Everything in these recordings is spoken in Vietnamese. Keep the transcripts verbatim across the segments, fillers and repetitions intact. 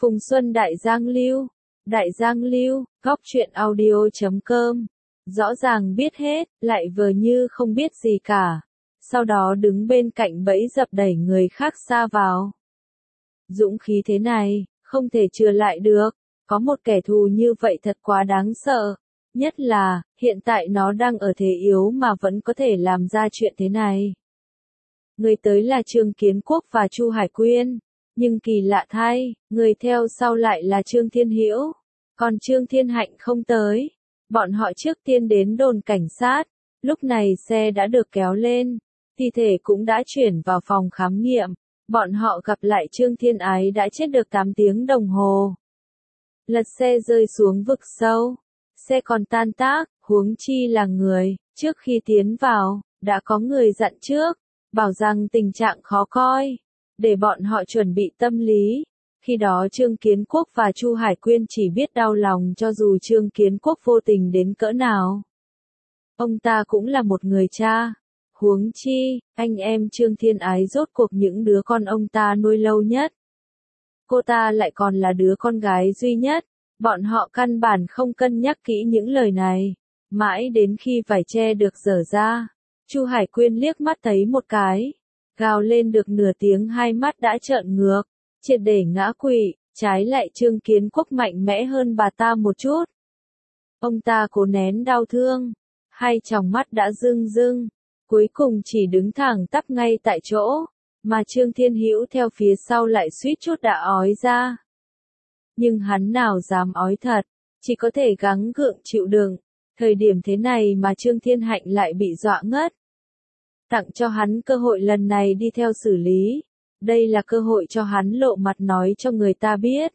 Phùng Xuân Đại Giang Lưu, Đại Giang Lưu, góc truyện audio chấm com. Rõ ràng biết hết, lại vờ như không biết gì cả. Sau đó đứng bên cạnh bẫy dập đẩy người khác xa vào. Dũng khí thế này, không thể chừa lại được. Có một kẻ thù như vậy thật quá đáng sợ. Nhất là, hiện tại nó đang ở thế yếu mà vẫn có thể làm ra chuyện thế này. Người tới là Trương Kiến Quốc và Chu Hải Quyên. Nhưng kỳ lạ thay, người theo sau lại là Trương Thiên Hữu. Còn Trương Thiên Hạnh không tới. Bọn họ trước tiên đến đồn cảnh sát. Lúc này xe đã được kéo lên. Thi thể cũng đã chuyển vào phòng khám nghiệm. Bọn họ gặp lại Trương Thiên Ái đã chết được tám tiếng đồng hồ. Lật xe rơi xuống vực sâu. Xe còn tan tác, huống chi là người. Trước khi tiến vào, đã có người dặn trước. Bảo rằng tình trạng khó coi. Để bọn họ chuẩn bị tâm lý. Khi đó Trương Kiến Quốc và Chu Hải Quyên chỉ biết đau lòng cho dù Trương Kiến Quốc vô tình đến cỡ nào. Ông ta cũng là một người cha. Huống chi, anh em Trương Thiên Ái rốt cuộc những đứa con ông ta nuôi lâu nhất. Cô ta lại còn là đứa con gái duy nhất. Bọn họ căn bản không cân nhắc kỹ những lời này. Mãi đến khi vải che được dở ra. Chu Hải Quyên liếc mắt thấy một cái. Gào lên được nửa tiếng hai mắt đã trợn ngược. Triệt để ngã quỵ, trái lại Trương Kiến Quốc mạnh mẽ hơn bà ta một chút. Ông ta cố nén đau thương. Hai tròng mắt đã rưng rưng. Cuối cùng chỉ đứng thẳng tắp ngay tại chỗ. Mà Trương Thiên Hữu theo phía sau lại suýt chút đã ói ra. Nhưng hắn nào dám ói thật. Chỉ có thể gắng gượng chịu đựng. Thời điểm thế này mà Trương Thiên Hạnh lại bị dọa ngất. Tặng cho hắn cơ hội lần này đi theo xử lý. Đây là cơ hội cho hắn lộ mặt nói cho người ta biết.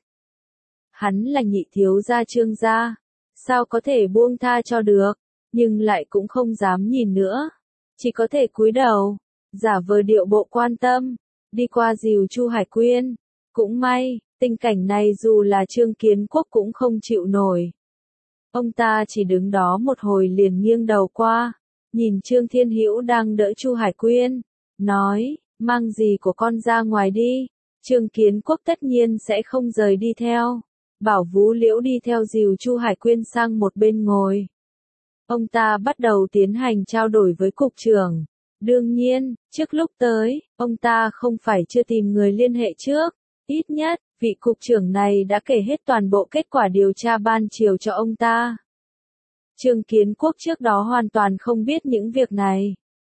Hắn là nhị thiếu gia Trương gia. Sao có thể buông tha cho được. Nhưng lại cũng không dám nhìn nữa. Chỉ có thể cúi đầu. Giả vờ điệu bộ quan tâm. Đi qua dìu Chu Hải Quyên. Cũng may, tình cảnh này dù là Trương Kiến Quốc cũng không chịu nổi. Ông ta chỉ đứng đó một hồi liền nghiêng đầu qua. Nhìn Trương Thiên Hữu đang đỡ Chu Hải Quyên. Nói, mang gì của con ra ngoài đi. Trương Kiến Quốc tất nhiên sẽ không rời đi theo. Bảo Vũ Liễu đi theo dìu Chu Hải Quyên sang một bên ngồi. Ông ta bắt đầu tiến hành trao đổi với cục trưởng. Đương nhiên, trước lúc tới, ông ta không phải chưa tìm người liên hệ trước. Ít nhất, vị cục trưởng này đã kể hết toàn bộ kết quả điều tra ban chiều cho ông ta. Trương Kiến Quốc trước đó hoàn toàn không biết những việc này.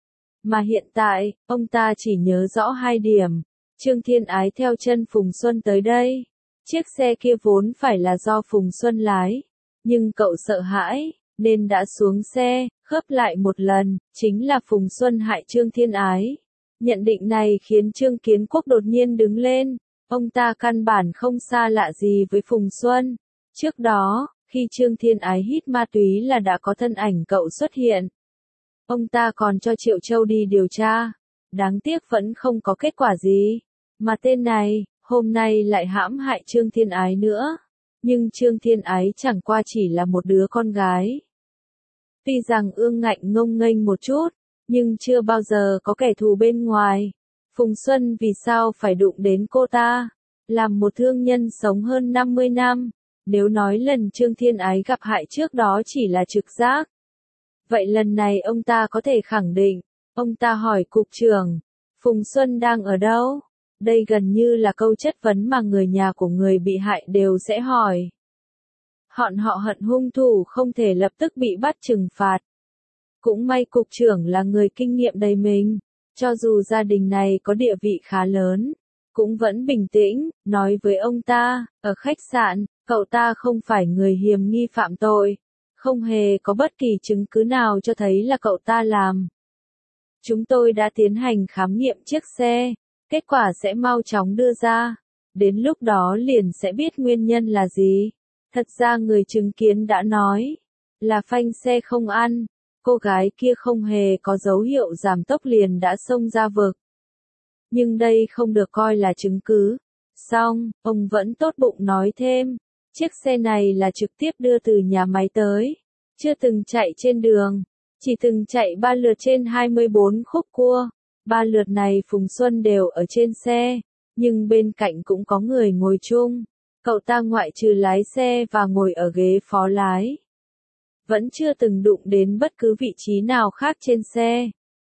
Mà hiện tại, ông ta chỉ nhớ rõ hai điểm. Trương Thiên Ái theo chân Phùng Xuân tới đây. Chiếc xe kia vốn phải là do Phùng Xuân lái. Nhưng cậu sợ hãi, nên đã xuống xe, khớp lại một lần, chính là Phùng Xuân hại Trương Thiên Ái. Nhận định này khiến Trương Kiến Quốc đột nhiên đứng lên. Ông ta căn bản không xa lạ gì với Phùng Xuân. Trước đó, khi Trương Thiên Ái hít ma túy là đã có thân ảnh cậu xuất hiện. Ông ta còn cho Triệu Châu đi điều tra. Đáng tiếc vẫn không có kết quả gì. Mà tên này, hôm nay lại hãm hại Trương Thiên Ái nữa. Nhưng Trương Thiên Ái chẳng qua chỉ là một đứa con gái. Tuy rằng ương ngạnh ngông nghênh một chút, nhưng chưa bao giờ có kẻ thù bên ngoài. Phùng Xuân vì sao phải đụng đến cô ta? Làm một thương nhân sống hơn năm mươi năm. Nếu nói lần Trương Thiên Ái gặp hại trước đó chỉ là trực giác. Vậy lần này ông ta có thể khẳng định. Ông ta hỏi cục trưởng. Phùng Xuân đang ở đâu? Đây gần như là câu chất vấn mà người nhà của người bị hại đều sẽ hỏi. Họn họ hận hung thủ không thể lập tức bị bắt trừng phạt. Cũng may cục trưởng là người kinh nghiệm đầy mình. Cho dù gia đình này có địa vị khá lớn. Cũng vẫn bình tĩnh, nói với ông ta, ở khách sạn, cậu ta không phải người hiềm nghi phạm tội. Không hề có bất kỳ chứng cứ nào cho thấy là cậu ta làm. Chúng tôi đã tiến hành khám nghiệm chiếc xe. Kết quả sẽ mau chóng đưa ra. Đến lúc đó liền sẽ biết nguyên nhân là gì. Thật ra người chứng kiến đã nói. Là phanh xe không ăn. Cô gái kia không hề có dấu hiệu giảm tốc liền đã xông ra vực. Nhưng đây không được coi là chứng cứ. Xong, ông vẫn tốt bụng nói thêm. Chiếc xe này là trực tiếp đưa từ nhà máy tới. Chưa từng chạy trên đường. Chỉ từng chạy ba lượt trên hai mươi bốn khúc cua. Ba lượt này Phùng Xuân đều ở trên xe. Nhưng bên cạnh cũng có người ngồi chung. Cậu ta ngoại trừ lái xe và ngồi ở ghế phó lái, vẫn chưa từng đụng đến bất cứ vị trí nào khác trên xe.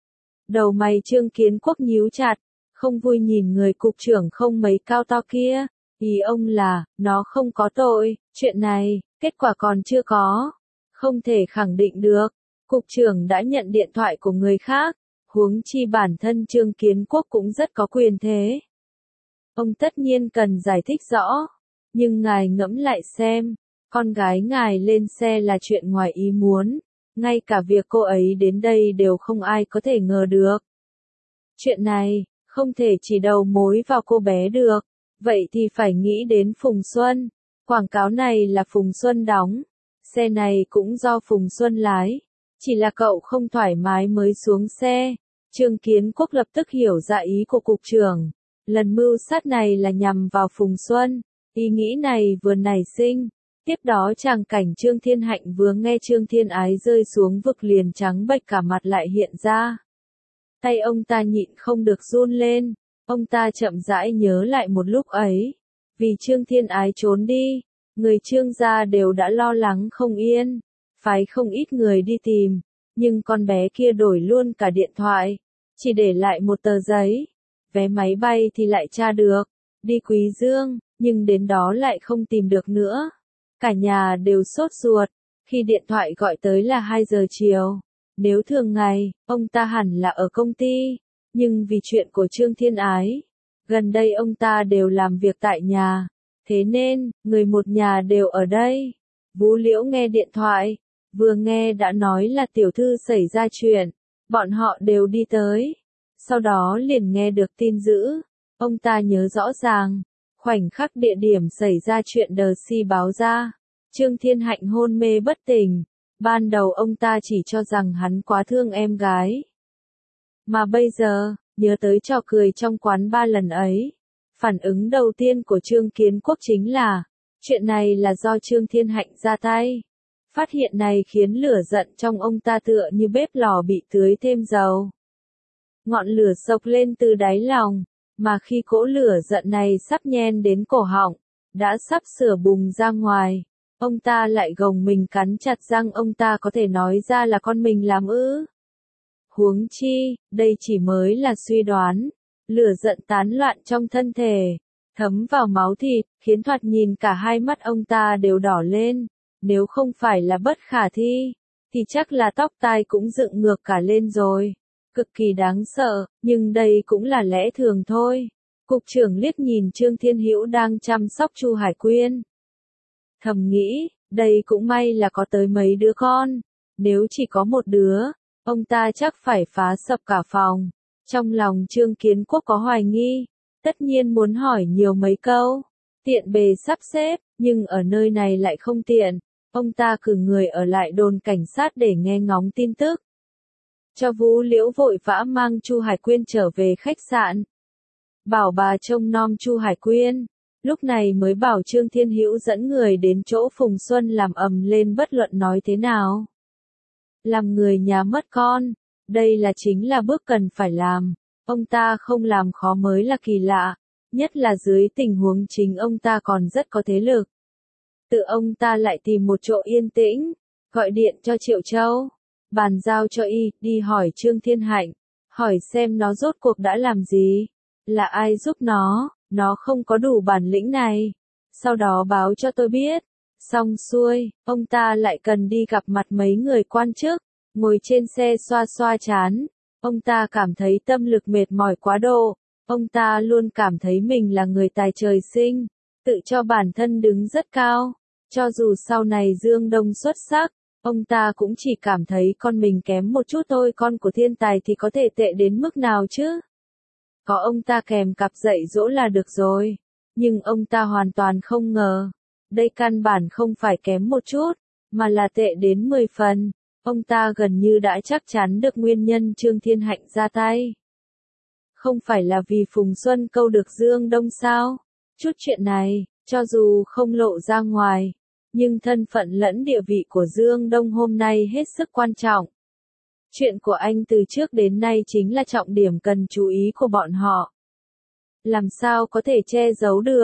Đầu mày Trương Kiến Quốc nhíu chặt, không vui nhìn người cục trưởng không mấy cao to kia. Ý ông là, nó không có tội, chuyện này, kết quả còn chưa có. Không thể khẳng định được, cục trưởng đã nhận điện thoại của người khác, huống chi bản thân Trương Kiến Quốc cũng rất có quyền thế. Ông tất nhiên cần giải thích rõ, nhưng ngài ngẫm lại xem, con gái ngài lên xe là chuyện ngoài ý muốn, ngay cả việc cô ấy đến đây đều không ai có thể ngờ được. Chuyện này, không thể chỉ đầu mối vào cô bé được, vậy thì phải nghĩ đến Phùng Xuân. Quảng cáo này là Phùng Xuân đóng, xe này cũng do Phùng Xuân lái, chỉ là cậu không thoải mái mới xuống xe. Trương Kiến Quốc lập tức hiểu ra ý của cục trưởng, lần mưu sát này là nhằm vào Phùng Xuân, ý nghĩ này vừa nảy sinh. Tiếp đó tràng cảnh Trương Thiên Hạnh vừa nghe Trương Thiên Ái rơi xuống vực liền trắng bệch cả mặt lại hiện ra. Tay ông ta nhịn không được run lên, ông ta chậm rãi nhớ lại một lúc ấy. Vì Trương Thiên Ái trốn đi, người Trương gia đều đã lo lắng không yên, phái không ít người đi tìm, nhưng con bé kia đổi luôn cả điện thoại, chỉ để lại một tờ giấy. Vé máy bay thì lại tra được, đi Quý Dương, nhưng đến đó lại không tìm được nữa. Cả nhà đều sốt ruột, khi điện thoại gọi tới là hai giờ chiều. Nếu thường ngày, ông ta hẳn là ở công ty, nhưng vì chuyện của Trương Thiên Ái, gần đây ông ta đều làm việc tại nhà, thế nên, người một nhà đều ở đây. Vũ Liễu nghe điện thoại, vừa nghe đã nói là tiểu thư xảy ra chuyện, bọn họ đều đi tới. Sau đó liền nghe được tin dữ, ông ta nhớ rõ ràng, khoảnh khắc địa điểm xảy ra chuyện đờ si báo ra, Trương Thiên Hạnh hôn mê bất tỉnh. Ban đầu ông ta chỉ cho rằng hắn quá thương em gái. Mà bây giờ, nhớ tới trò cười trong quán ba lần ấy, phản ứng đầu tiên của Trương Kiến Quốc chính là, chuyện này là do Trương Thiên Hạnh ra tay. Phát hiện này khiến lửa giận trong ông ta tựa như bếp lò bị tưới thêm dầu. Ngọn lửa sộc lên từ đáy lòng, mà khi cỗ lửa giận này sắp nhen đến cổ họng, đã sắp sửa bùng ra ngoài. Ông ta lại gồng mình cắn chặt răng, ông ta có thể nói ra là con mình làm ư. Huống chi, đây chỉ mới là suy đoán. Lửa giận tán loạn trong thân thể, thấm vào máu thịt, khiến thoạt nhìn cả hai mắt ông ta đều đỏ lên. Nếu không phải là bất khả thi, thì chắc là tóc tai cũng dựng ngược cả lên rồi. Cực kỳ đáng sợ, nhưng đây cũng là lẽ thường thôi. Cục trưởng liếc nhìn Trương Thiên Hữu đang chăm sóc Chu Hải Quyên. Thầm nghĩ, đây cũng may là có tới mấy đứa con, nếu chỉ có một đứa, ông ta chắc phải phá sập cả phòng. Trong lòng Trương Kiến Quốc có hoài nghi, tất nhiên muốn hỏi nhiều mấy câu, tiện bề sắp xếp, nhưng ở nơi này lại không tiện, ông ta cử người ở lại đồn cảnh sát để nghe ngóng tin tức. Cho Vũ Liễu vội vã mang Chu Hải Quyên trở về khách sạn, bảo bà trông nom Chu Hải Quyên. Lúc này mới bảo Trương Thiên Hữu dẫn người đến chỗ Phùng Xuân làm ầm lên bất luận nói thế nào. Làm người nhà mất con, đây là chính là bước cần phải làm, ông ta không làm khó mới là kỳ lạ, nhất là dưới tình huống chính ông ta còn rất có thế lực. Tự ông ta lại tìm một chỗ yên tĩnh, gọi điện cho Triệu Châu, bàn giao cho y, đi hỏi Trương Thiên Hạnh, hỏi xem nó rốt cuộc đã làm gì, là ai giúp nó. Nó không có đủ bản lĩnh này. Sau đó báo cho tôi biết. Xong xuôi, ông ta lại cần đi gặp mặt mấy người quan chức. Ngồi trên xe xoa xoa chán. Ông ta cảm thấy tâm lực mệt mỏi quá độ. Ông ta luôn cảm thấy mình là người tài trời sinh. Tự cho bản thân đứng rất cao. Cho dù sau này Dương Đông xuất sắc, ông ta cũng chỉ cảm thấy con mình kém một chút thôi. Con của thiên tài thì có thể tệ đến mức nào chứ? Có ông ta kèm cặp dạy dỗ là được rồi. Nhưng ông ta hoàn toàn không ngờ. Đây căn bản không phải kém một chút, mà là tệ đến mười phần. Ông ta gần như đã chắc chắn được nguyên nhân Trương Thiên Hạnh ra tay. Không phải là vì Phùng Xuân câu được Dương Đông sao? Chút chuyện này, cho dù không lộ ra ngoài, nhưng thân phận lẫn địa vị của Dương Đông hôm nay hết sức quan trọng. Chuyện của anh từ trước đến nay chính là trọng điểm cần chú ý của bọn họ. Làm sao có thể che giấu được?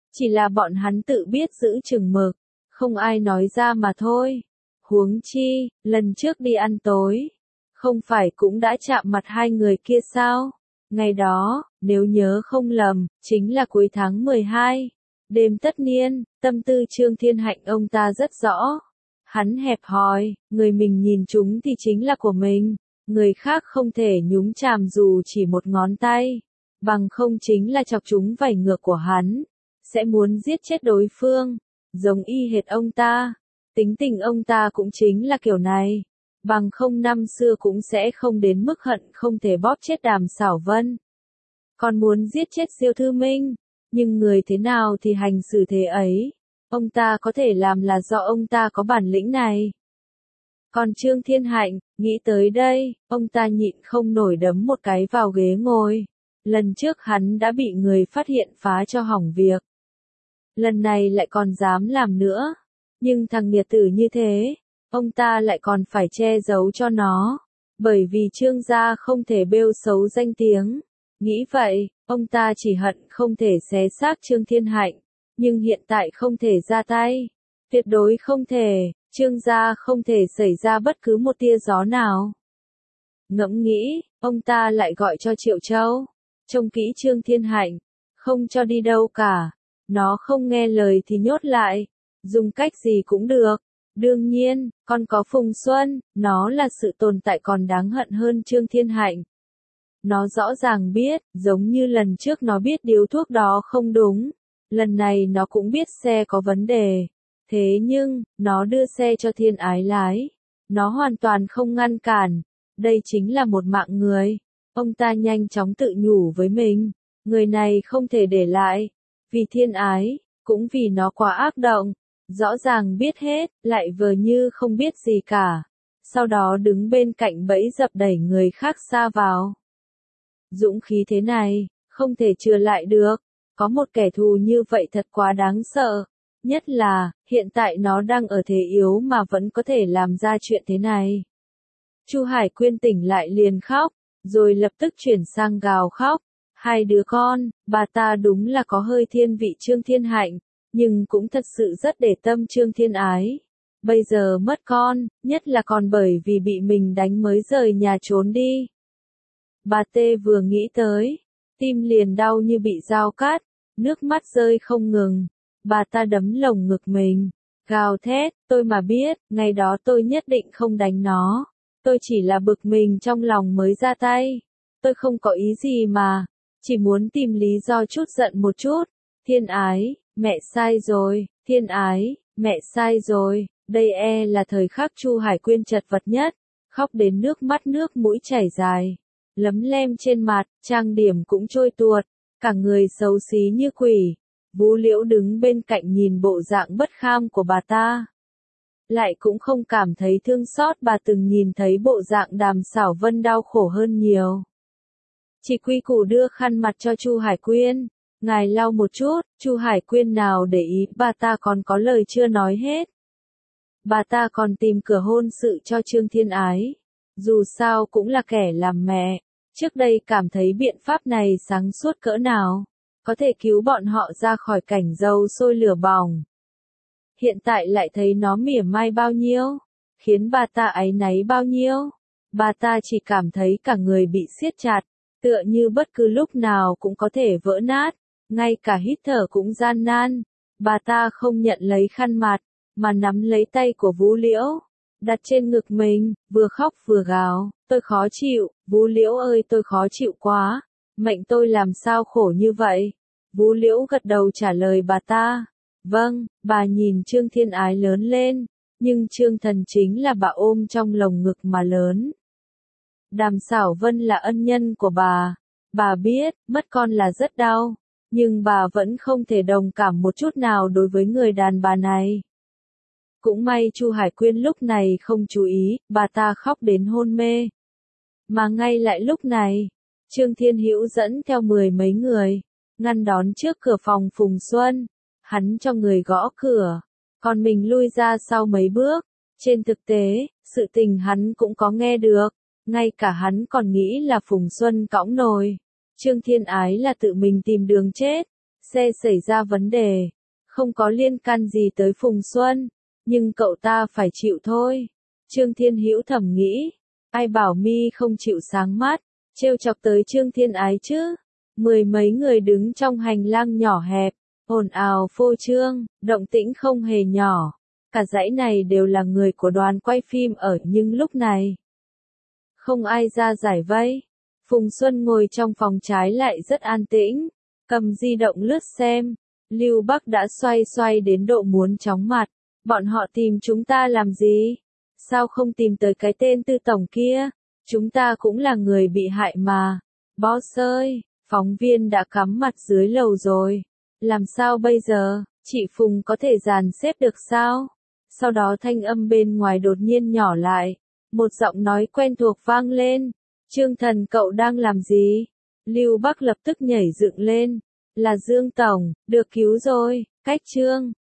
Chỉ là bọn hắn tự biết giữ chừng mực, không ai nói ra mà thôi. Huống chi, lần trước đi ăn tối, không phải cũng đã chạm mặt hai người kia sao? Ngày đó, nếu nhớ không lầm, chính là cuối tháng mười hai. Đêm tất niên, tâm tư Trương Thiên Hạnh ông ta rất rõ. Hắn hẹp hòi, người mình nhìn chúng thì chính là của mình. Người khác không thể nhúng chàm dù chỉ một ngón tay. Bằng không chính là chọc chúng vảy ngược của hắn. Sẽ muốn giết chết đối phương. Giống y hệt ông ta. Tính tình ông ta cũng chính là kiểu này. Bằng không năm xưa cũng sẽ không đến mức hận không thể bóp chết Đàm Sảo Vân. Còn muốn giết chết Diêu Thư Minh. Nhưng người thế nào thì hành xử thế ấy. Ông ta có thể làm là do ông ta có bản lĩnh này. Còn Trương Thiên Hạnh, nghĩ tới đây, ông ta nhịn không nổi đấm một cái vào ghế ngồi. Lần trước hắn đã bị người phát hiện phá cho hỏng việc. Lần này lại còn dám làm nữa. Nhưng thằng nghiệt tử như thế, ông ta lại còn phải che giấu cho nó. Bởi vì Trương gia không thể bêu xấu danh tiếng. Nghĩ vậy, ông ta chỉ hận không thể xé xác Trương Thiên Hạnh. Nhưng hiện tại không thể ra tay. Tuyệt đối không thể, Trương gia không thể xảy ra bất cứ một tia gió nào. Ngẫm nghĩ, ông ta lại gọi cho Triệu Châu. Trông kỹ Trương Thiên Hạnh, không cho đi đâu cả. Nó không nghe lời thì nhốt lại. Dùng cách gì cũng được. Đương nhiên, còn có Phùng Xuân, nó là sự tồn tại còn đáng hận hơn Trương Thiên Hạnh. Nó rõ ràng biết, giống như lần trước nó biết điếu thuốc đó không đúng. Lần này nó cũng biết xe có vấn đề. Thế nhưng, nó đưa xe cho Thiên Ái lái. Nó hoàn toàn không ngăn cản. Đây chính là một mạng người. Ông ta nhanh chóng tự nhủ với mình. Người này không thể để lại. Vì Thiên Ái, cũng vì nó quá ác động. Rõ ràng biết hết, lại vờ như không biết gì cả. Sau đó đứng bên cạnh bẫy dập đẩy người khác xa vào. Dũng khí thế này, không thể chừa lại được. Có một kẻ thù như vậy thật quá đáng sợ. Nhất là, hiện tại nó đang ở thế yếu mà vẫn có thể làm ra chuyện thế này. Chu Hải Quyên tỉnh lại liền khóc, rồi lập tức chuyển sang gào khóc. Hai đứa con, bà ta đúng là có hơi thiên vị Trương Thiên Hạnh, nhưng cũng thật sự rất để tâm Trương Thiên Ái. Bây giờ mất con, nhất là còn bởi vì bị mình đánh mới rời nhà trốn đi. Bà Tê vừa nghĩ tới, tim liền đau như bị dao cắt, nước mắt rơi không ngừng. Bà ta đấm lồng ngực mình, gào thét, tôi mà biết, ngày đó tôi nhất định không đánh nó. Tôi chỉ là bực mình trong lòng mới ra tay. Tôi không có ý gì mà, chỉ muốn tìm lý do chút giận một chút. Thiên Ái, mẹ sai rồi, Thiên Ái, mẹ sai rồi. Đây e là thời khắc Chu Hải Quyên chật vật nhất, khóc đến nước mắt nước mũi chảy dài, lấm lem trên mặt, trang điểm cũng trôi tuột, cả người xấu xí như quỷ. Vũ Liễu đứng bên cạnh nhìn bộ dạng bất kham của bà ta. Lại cũng không cảm thấy thương xót, bà từng nhìn thấy bộ dạng Đàm Sảo Vân đau khổ hơn nhiều. Chỉ quy củ đưa khăn mặt cho Chu Hải Quyên. Ngài lau một chút, Chu Hải Quyên nào để ý, bà ta còn có lời chưa nói hết. Bà ta còn tìm cửa hôn sự cho Trương Thiên Ái. Dù sao cũng là kẻ làm mẹ. Trước đây cảm thấy biện pháp này sáng suốt cỡ nào. Có thể cứu bọn họ ra khỏi cảnh dầu sôi lửa bỏng. Hiện tại lại thấy nó mỉa mai bao nhiêu. Khiến bà ta áy náy bao nhiêu. Bà ta chỉ cảm thấy cả người bị siết chặt. Tựa như bất cứ lúc nào cũng có thể vỡ nát. Ngay cả hít thở cũng gian nan. Bà ta không nhận lấy khăn mặt, mà nắm lấy tay của Vũ Liễu, đặt trên ngực mình, vừa khóc vừa gào, tôi khó chịu, Vũ Liễu ơi tôi khó chịu quá, mệnh tôi làm sao khổ như vậy. Vũ Liễu gật đầu trả lời bà ta, vâng, bà nhìn Trương Thiên Ái lớn lên, nhưng Trương Thần chính là bà ôm trong lồng ngực mà lớn. Đàm Sảo Vân là ân nhân của bà, bà biết, mất con là rất đau, nhưng bà vẫn không thể đồng cảm một chút nào đối với người đàn bà này. Cũng may Chu Hải Quyên lúc này không chú ý, bà ta khóc đến hôn mê. Mà ngay lại lúc này, Trương Thiên Hữu dẫn theo mười mấy người, ngăn đón trước cửa phòng Phùng Xuân. Hắn cho người gõ cửa, còn mình lui ra sau mấy bước. Trên thực tế, sự tình hắn cũng có nghe được, ngay cả hắn còn nghĩ là Phùng Xuân cõng nồi. Trương Thiên Ái là tự mình tìm đường chết, xe xảy ra vấn đề, không có liên can gì tới Phùng Xuân, nhưng cậu ta phải chịu thôi. Trương Thiên Hữu thầm nghĩ, ai bảo mi không chịu sáng mắt, trêu chọc tới Trương Thiên Ái chứ. Mười mấy người đứng trong hành lang nhỏ hẹp, ồn ào phô trương, động tĩnh không hề nhỏ. Cả dãy này đều là người của đoàn quay phim ở, nhưng lúc này không ai ra giải vây. Phùng Xuân ngồi trong phòng trái lại rất an tĩnh, cầm di động lướt xem. Lưu Bắc đã xoay xoay đến độ muốn chóng mặt. Bọn họ tìm chúng ta làm gì? Sao không tìm tới cái tên Tư Tổng kia? Chúng ta cũng là người bị hại mà. Boss ơi, phóng viên đã cắm mặt dưới lầu rồi. Làm sao bây giờ? Chị Phùng có thể dàn xếp được sao? Sau đó thanh âm bên ngoài đột nhiên nhỏ lại. Một giọng nói quen thuộc vang lên. Trương Thần, cậu đang làm gì? Lưu Bắc lập tức nhảy dựng lên. Là Dương Tổng, được cứu rồi. Cách Trương